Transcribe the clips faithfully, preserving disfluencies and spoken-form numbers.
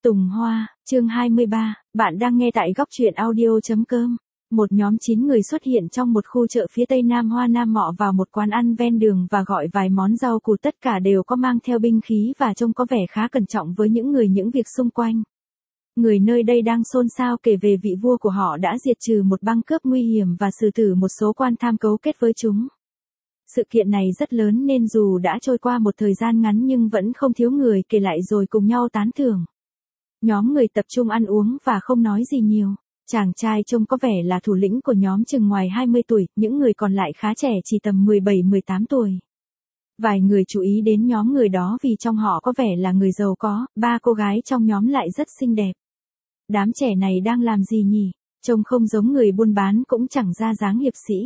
Tùng Hoa, chương hai mươi ba, bạn đang nghe tại góc truyện audio.com. Một nhóm chín người xuất hiện trong một khu chợ phía tây nam Hoa Nam Mọ vào một quán ăn ven đường và gọi vài món rau củ, tất cả đều có mang theo binh khí và trông có vẻ khá cẩn trọng với những người những việc xung quanh. Người nơi đây đang xôn xao kể về vị vua của họ đã diệt trừ một băng cướp nguy hiểm và xử tử một số quan tham cấu kết với chúng. Sự kiện này rất lớn nên dù đã trôi qua một thời gian ngắn nhưng vẫn không thiếu người kể lại rồi cùng nhau tán thưởng. Nhóm người tập trung ăn uống và không nói gì nhiều. Chàng trai trông có vẻ là thủ lĩnh của nhóm, chừng ngoài hai mươi tuổi, những người còn lại khá trẻ, chỉ tầm mười bảy mười tám tuổi. Vài người chú ý đến nhóm người đó vì trong họ có vẻ là người giàu có, ba cô gái trong nhóm lại rất xinh đẹp. Đám trẻ này đang làm gì nhỉ? Trông không giống người buôn bán cũng chẳng ra dáng hiệp sĩ.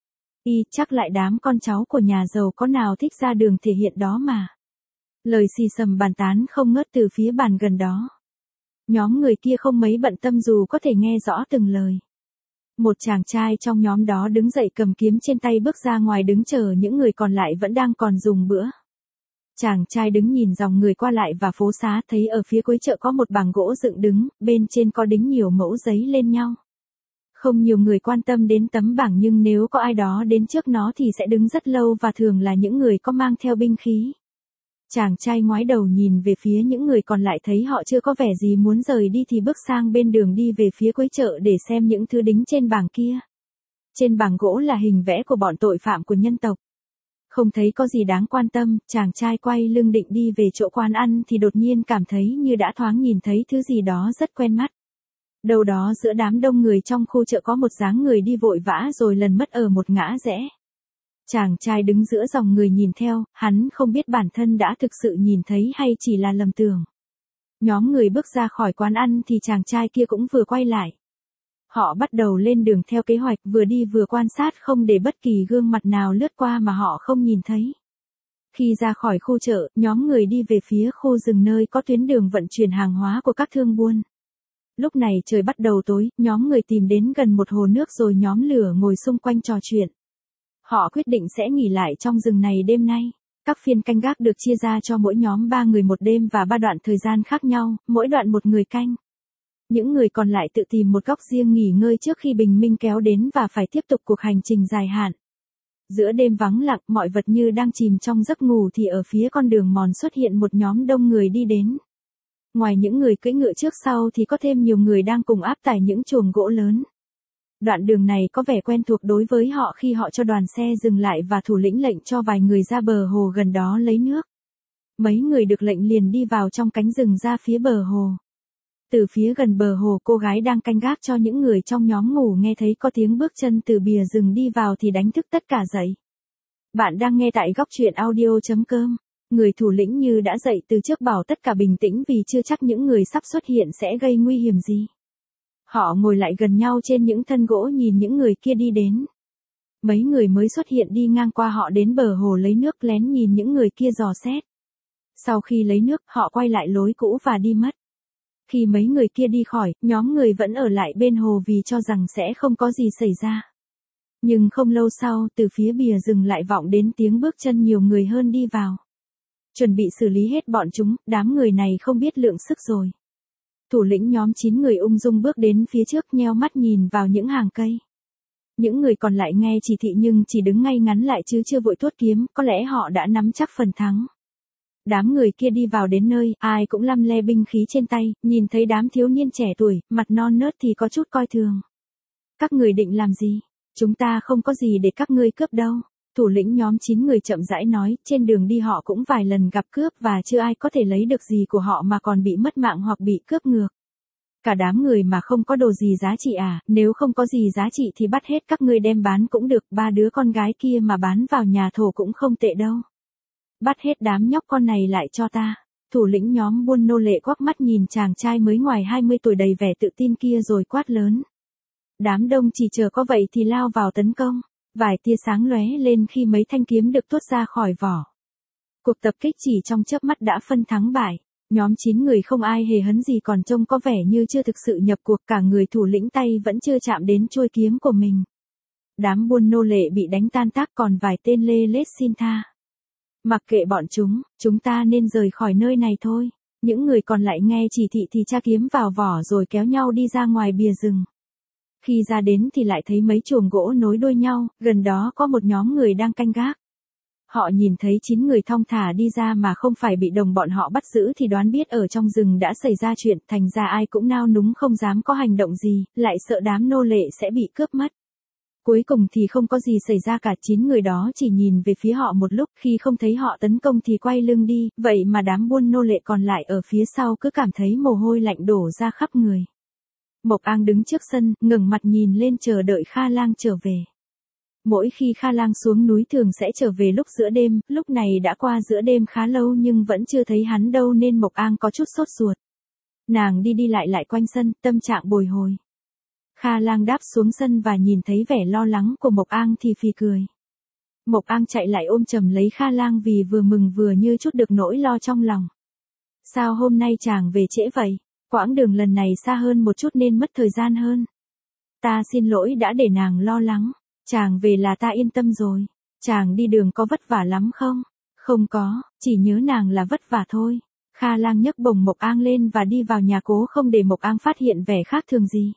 Y chắc lại đám con cháu của nhà giàu có nào thích ra đường thể hiện đó mà. Lời xì xầm bàn tán không ngớt từ phía bàn gần đó. Nhóm người kia không mấy bận tâm dù có thể nghe rõ từng lời. Một chàng trai trong nhóm đó đứng dậy cầm kiếm trên tay bước ra ngoài đứng chờ những người còn lại vẫn đang còn dùng bữa. Chàng trai đứng nhìn dòng người qua lại và phố xá, thấy ở phía cuối chợ có một bảng gỗ dựng đứng, bên trên có đính nhiều mẫu giấy lên nhau. Không nhiều người quan tâm đến tấm bảng nhưng nếu có ai đó đến trước nó thì sẽ đứng rất lâu và thường là những người có mang theo binh khí. Chàng trai ngoái đầu nhìn về phía những người còn lại, thấy họ chưa có vẻ gì muốn rời đi thì bước sang bên đường đi về phía cuối chợ để xem những thứ đính trên bảng kia. Trên bảng gỗ là hình vẽ của bọn tội phạm của nhân tộc. Không thấy có gì đáng quan tâm, chàng trai quay lưng định đi về chỗ quán ăn thì đột nhiên cảm thấy như đã thoáng nhìn thấy thứ gì đó rất quen mắt. Đâu đó giữa đám đông người trong khu chợ có một dáng người đi vội vã rồi lần mất ở một ngã rẽ. Chàng trai đứng giữa dòng người nhìn theo, hắn không biết bản thân đã thực sự nhìn thấy hay chỉ là lầm tưởng. Nhóm người bước ra khỏi quán ăn thì chàng trai kia cũng vừa quay lại. Họ bắt đầu lên đường theo kế hoạch, vừa đi vừa quan sát không để bất kỳ gương mặt nào lướt qua mà họ không nhìn thấy. Khi ra khỏi khu chợ, nhóm người đi về phía khu rừng nơi có tuyến đường vận chuyển hàng hóa của các thương buôn. Lúc này trời bắt đầu tối, nhóm người tìm đến gần một hồ nước rồi nhóm lửa ngồi xung quanh trò chuyện. Họ quyết định sẽ nghỉ lại trong rừng này đêm nay. Các phiên canh gác được chia ra cho mỗi nhóm ba người một đêm và ba đoạn thời gian khác nhau, mỗi đoạn một người canh. Những người còn lại tự tìm một góc riêng nghỉ ngơi trước khi bình minh kéo đến và phải tiếp tục cuộc hành trình dài hạn. Giữa đêm vắng lặng, mọi vật như đang chìm trong giấc ngủ thì ở phía con đường mòn xuất hiện một nhóm đông người đi đến. Ngoài những người cưỡi ngựa trước sau thì có thêm nhiều người đang cùng áp tải những chuồng gỗ lớn. Đoạn đường này có vẻ quen thuộc đối với họ khi họ cho đoàn xe dừng lại và thủ lĩnh lệnh cho vài người ra bờ hồ gần đó lấy nước. Mấy người được lệnh liền đi vào trong cánh rừng ra phía bờ hồ. Từ phía gần bờ hồ, cô gái đang canh gác cho những người trong nhóm ngủ nghe thấy có tiếng bước chân từ bìa rừng đi vào thì đánh thức tất cả dậy. Bạn đang nghe tại góc truyện audio.com. Người thủ lĩnh như đã dậy từ trước bảo tất cả bình tĩnh vì chưa chắc những người sắp xuất hiện sẽ gây nguy hiểm gì. Họ ngồi lại gần nhau trên những thân gỗ nhìn những người kia đi đến. Mấy người mới xuất hiện đi ngang qua họ đến bờ hồ lấy nước, lén nhìn những người kia dò xét. Sau khi lấy nước, họ quay lại lối cũ và đi mất. Khi mấy người kia đi khỏi, nhóm người vẫn ở lại bên hồ vì cho rằng sẽ không có gì xảy ra. Nhưng không lâu sau, từ phía bìa rừng lại vọng đến tiếng bước chân nhiều người hơn đi vào. Chuẩn bị xử lý hết bọn chúng, đám người này không biết lượng sức rồi. Thủ lĩnh nhóm chín người ung dung bước đến phía trước, nheo mắt nhìn vào những hàng cây. Những người còn lại nghe chỉ thị nhưng chỉ đứng ngay ngắn lại chứ chưa vội tuốt kiếm, có lẽ họ đã nắm chắc phần thắng. Đám người kia đi vào đến nơi, ai cũng lăm le binh khí trên tay, nhìn thấy đám thiếu niên trẻ tuổi, mặt non nớt thì có chút coi thường. Các người định làm gì? Chúng ta không có gì để các ngươi cướp đâu. Thủ lĩnh nhóm chín người chậm rãi nói, trên đường đi họ cũng vài lần gặp cướp và chưa ai có thể lấy được gì của họ mà còn bị mất mạng hoặc bị cướp ngược. Cả đám người mà không có đồ gì giá trị à, nếu không có gì giá trị thì bắt hết các ngươi đem bán cũng được, ba đứa con gái kia mà bán vào nhà thổ cũng không tệ đâu. Bắt hết đám nhóc con này lại cho ta. Thủ lĩnh nhóm buôn nô lệ quắc mắt nhìn chàng trai mới ngoài hai mươi tuổi đầy vẻ tự tin kia rồi quát lớn. Đám đông chỉ chờ có vậy thì lao vào tấn công. Vài tia sáng lóe lên khi mấy thanh kiếm được tuốt ra khỏi vỏ. Cuộc tập kích chỉ trong chớp mắt đã phân thắng bại. Nhóm chín người không ai hề hấn gì, còn trông có vẻ như chưa thực sự nhập cuộc, cả người thủ lĩnh tay vẫn chưa chạm đến chuôi kiếm của mình. Đám buôn nô lệ bị đánh tan tác, còn vài tên lê lết xin tha. Mặc kệ bọn chúng, chúng ta nên rời khỏi nơi này thôi. Những người còn lại nghe chỉ thị thì tra kiếm vào vỏ rồi kéo nhau đi ra ngoài bìa rừng. Khi ra đến thì lại thấy mấy chuồng gỗ nối đuôi nhau, gần đó có một nhóm người đang canh gác. Họ nhìn thấy chín người thong thả đi ra mà không phải bị đồng bọn họ bắt giữ thì đoán biết ở trong rừng đã xảy ra chuyện, thành ra ai cũng nao núng không dám có hành động gì, lại sợ đám nô lệ sẽ bị cướp mất. Cuối cùng thì không có gì xảy ra cả, chín người đó chỉ nhìn về phía họ một lúc, khi không thấy họ tấn công thì quay lưng đi, vậy mà đám buôn nô lệ còn lại ở phía sau cứ cảm thấy mồ hôi lạnh đổ ra khắp người. Mộc Ang đứng trước sân, ngẩng mặt nhìn lên chờ đợi Kha Lang trở về. Mỗi khi Kha Lang xuống núi thường sẽ trở về lúc giữa đêm, lúc này đã qua giữa đêm khá lâu nhưng vẫn chưa thấy hắn đâu nên Mộc Ang có chút sốt ruột. Nàng đi đi lại lại quanh sân, tâm trạng bồi hồi. Kha Lang đáp xuống sân và nhìn thấy vẻ lo lắng của Mộc Ang thì phì cười. Mộc Ang chạy lại ôm chầm lấy Kha Lang vì vừa mừng vừa như chút được nỗi lo trong lòng. Sao hôm nay chàng về trễ vậy? Quãng đường lần này xa hơn một chút nên mất thời gian hơn. Ta xin lỗi đã để nàng lo lắng. Chàng về là ta yên tâm rồi. Chàng đi đường có vất vả lắm không? Không có, chỉ nhớ nàng là vất vả thôi. Kha Lang nhấc bổng Mộc Ang lên và đi vào nhà cố không để Mộc Ang phát hiện vẻ khác thường gì.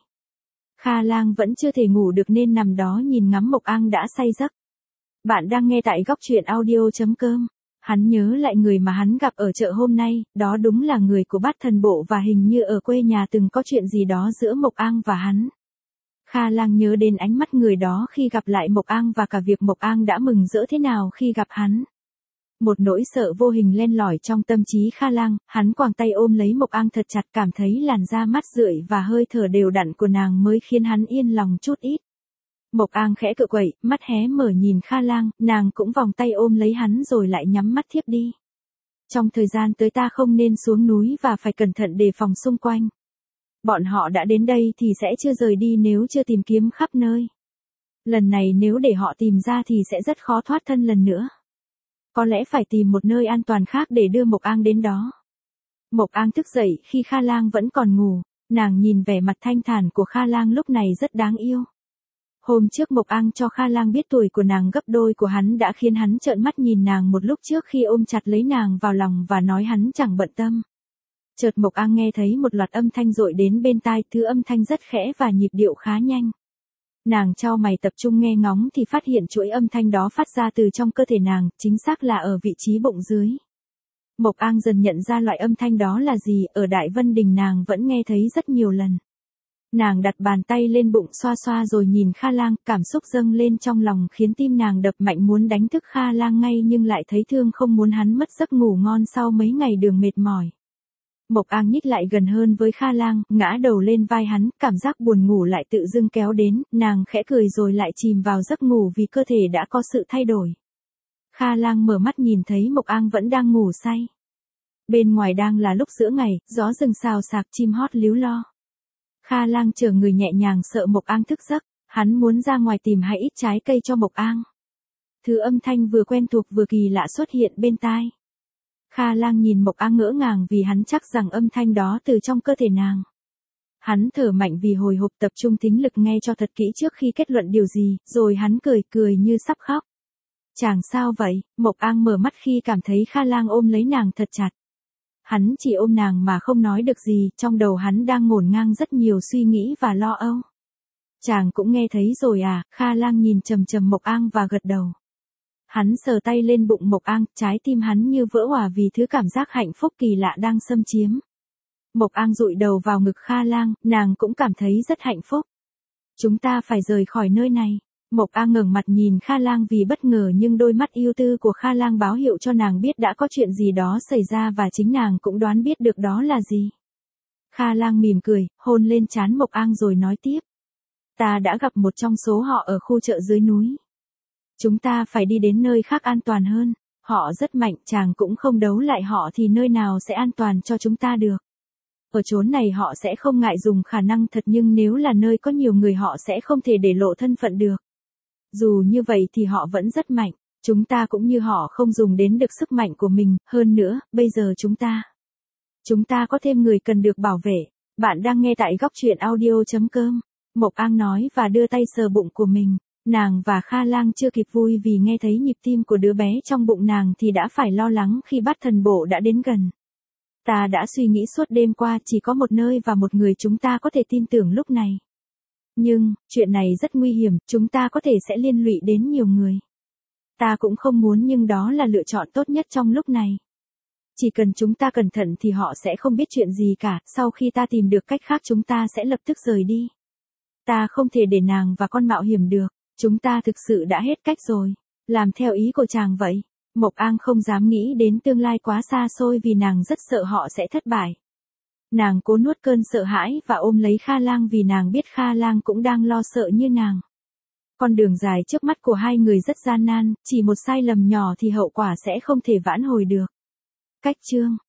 Kha Lang vẫn chưa thể ngủ được nên nằm đó nhìn ngắm Mộc Ang đã say giấc. Bạn đang nghe tại góc truyện audio chấm com. Hắn nhớ lại người mà hắn gặp ở chợ hôm nay, đó đúng là người của Bát Thần Bộ và hình như ở quê nhà từng có chuyện gì đó giữa Mộc Ang và hắn. Kha Lang nhớ đến ánh mắt người đó khi gặp lại Mộc Ang và cả việc Mộc Ang đã mừng rỡ thế nào khi gặp hắn. Một nỗi sợ vô hình len lỏi trong tâm trí Kha Lang, hắn quàng tay ôm lấy Mộc Ang thật chặt, cảm thấy làn da mát rượi và hơi thở đều đặn của nàng mới khiến hắn yên lòng chút ít. Mộc Ang khẽ cựa quậy, mắt hé mở nhìn Kha Lang, nàng cũng vòng tay ôm lấy hắn rồi lại nhắm mắt thiếp đi. Trong thời gian tới ta không nên xuống núi và phải cẩn thận đề phòng xung quanh. Bọn họ đã đến đây thì sẽ chưa rời đi nếu chưa tìm kiếm khắp nơi. Lần này nếu để họ tìm ra thì sẽ rất khó thoát thân lần nữa. Có lẽ phải tìm một nơi an toàn khác để đưa Mộc Ang đến đó. Mộc Ang thức dậy khi Kha Lang vẫn còn ngủ, nàng nhìn vẻ mặt thanh thản của Kha Lang lúc này rất đáng yêu. Hôm trước Mộc Ang cho Kha Lang biết tuổi của nàng gấp đôi của hắn đã khiến hắn trợn mắt nhìn nàng một lúc trước khi ôm chặt lấy nàng vào lòng và nói hắn chẳng bận tâm. Chợt Mộc Ang nghe thấy một loạt âm thanh dội đến bên tai, thứ âm thanh rất khẽ và nhịp điệu khá nhanh. Nàng chau mày tập trung nghe ngóng thì phát hiện chuỗi âm thanh đó phát ra từ trong cơ thể nàng, chính xác là ở vị trí bụng dưới. Mộc Ang dần nhận ra loại âm thanh đó là gì, ở Đại Vân Đình nàng vẫn nghe thấy rất nhiều lần. Nàng đặt bàn tay lên bụng xoa xoa rồi nhìn Kha Lang, cảm xúc dâng lên trong lòng khiến tim nàng đập mạnh muốn đánh thức Kha Lang ngay nhưng lại thấy thương không muốn hắn mất giấc ngủ ngon sau mấy ngày đường mệt mỏi. Mộc Ang nhích lại gần hơn với Kha Lang, ngã đầu lên vai hắn, cảm giác buồn ngủ lại tự dưng kéo đến, nàng khẽ cười rồi lại chìm vào giấc ngủ vì cơ thể đã có sự thay đổi. Kha Lang mở mắt nhìn thấy Mộc Ang vẫn đang ngủ say. Bên ngoài đang là lúc giữa ngày, gió rừng xào xạc, chim hót líu lo. Kha Lang chờ người nhẹ nhàng sợ Mộc Ang thức giấc, hắn muốn ra ngoài tìm hai ít trái cây cho Mộc Ang. Thứ âm thanh vừa quen thuộc vừa kỳ lạ xuất hiện bên tai. Kha Lang nhìn Mộc Ang ngỡ ngàng vì hắn chắc rằng âm thanh đó từ trong cơ thể nàng. Hắn thở mạnh vì hồi hộp tập trung thính lực nghe cho thật kỹ trước khi kết luận điều gì, rồi hắn cười cười như sắp khóc. Chàng sao vậy? Mộc Ang mở mắt khi cảm thấy Kha Lang ôm lấy nàng thật chặt. Hắn chỉ ôm nàng mà không nói được gì, trong đầu hắn đang ngổn ngang rất nhiều suy nghĩ và lo âu. Chàng cũng nghe thấy rồi à? Kha Lang nhìn trầm trầm Mộc Ang và gật đầu. Hắn sờ tay lên bụng Mộc Ang, trái tim hắn như vỡ òa vì thứ cảm giác hạnh phúc kỳ lạ đang xâm chiếm. Mộc Ang dụi đầu vào ngực Kha Lang, nàng cũng cảm thấy rất hạnh phúc. Chúng ta phải rời khỏi nơi này. Mộc Ang ngẩng mặt nhìn Kha Lang vì bất ngờ nhưng đôi mắt yêu tư của Kha Lang báo hiệu cho nàng biết đã có chuyện gì đó xảy ra và chính nàng cũng đoán biết được đó là gì. Kha Lang mỉm cười, hôn lên trán Mộc Ang rồi nói tiếp. Ta đã gặp một trong số họ ở khu chợ dưới núi. Chúng ta phải đi đến nơi khác an toàn hơn. Họ rất mạnh, chàng cũng không đấu lại họ thì nơi nào sẽ an toàn cho chúng ta được. Ở chốn này họ sẽ không ngại dùng khả năng thật nhưng nếu là nơi có nhiều người họ sẽ không thể để lộ thân phận được. Dù như vậy thì họ vẫn rất mạnh. Chúng ta cũng như họ không dùng đến được sức mạnh của mình. Hơn nữa, bây giờ chúng ta. Chúng ta có thêm người cần được bảo vệ. Bạn đang nghe tại góc truyện audio chấm com. Mộc Ang nói và đưa tay sờ bụng của mình. Nàng và Kha Lang chưa kịp vui vì nghe thấy nhịp tim của đứa bé trong bụng nàng thì đã phải lo lắng khi Bát Thần Bộ đã đến gần. Ta đã suy nghĩ suốt đêm qua, chỉ có một nơi và một người chúng ta có thể tin tưởng lúc này. Nhưng, chuyện này rất nguy hiểm, chúng ta có thể sẽ liên lụy đến nhiều người. Ta cũng không muốn, nhưng đó là lựa chọn tốt nhất trong lúc này. Chỉ cần chúng ta cẩn thận thì họ sẽ không biết chuyện gì cả, sau khi ta tìm được cách khác chúng ta sẽ lập tức rời đi. Ta không thể để nàng và con mạo hiểm được, chúng ta thực sự đã hết cách rồi. Làm theo ý của chàng vậy. Mộc An không dám nghĩ đến tương lai quá xa xôi vì nàng rất sợ họ sẽ thất bại. Nàng cố nuốt cơn sợ hãi và ôm lấy Kha Lang vì nàng biết Kha Lang cũng đang lo sợ như nàng. Con đường dài trước mắt của hai người rất gian nan, chỉ một sai lầm nhỏ thì hậu quả sẽ không thể vãn hồi được. Cách chương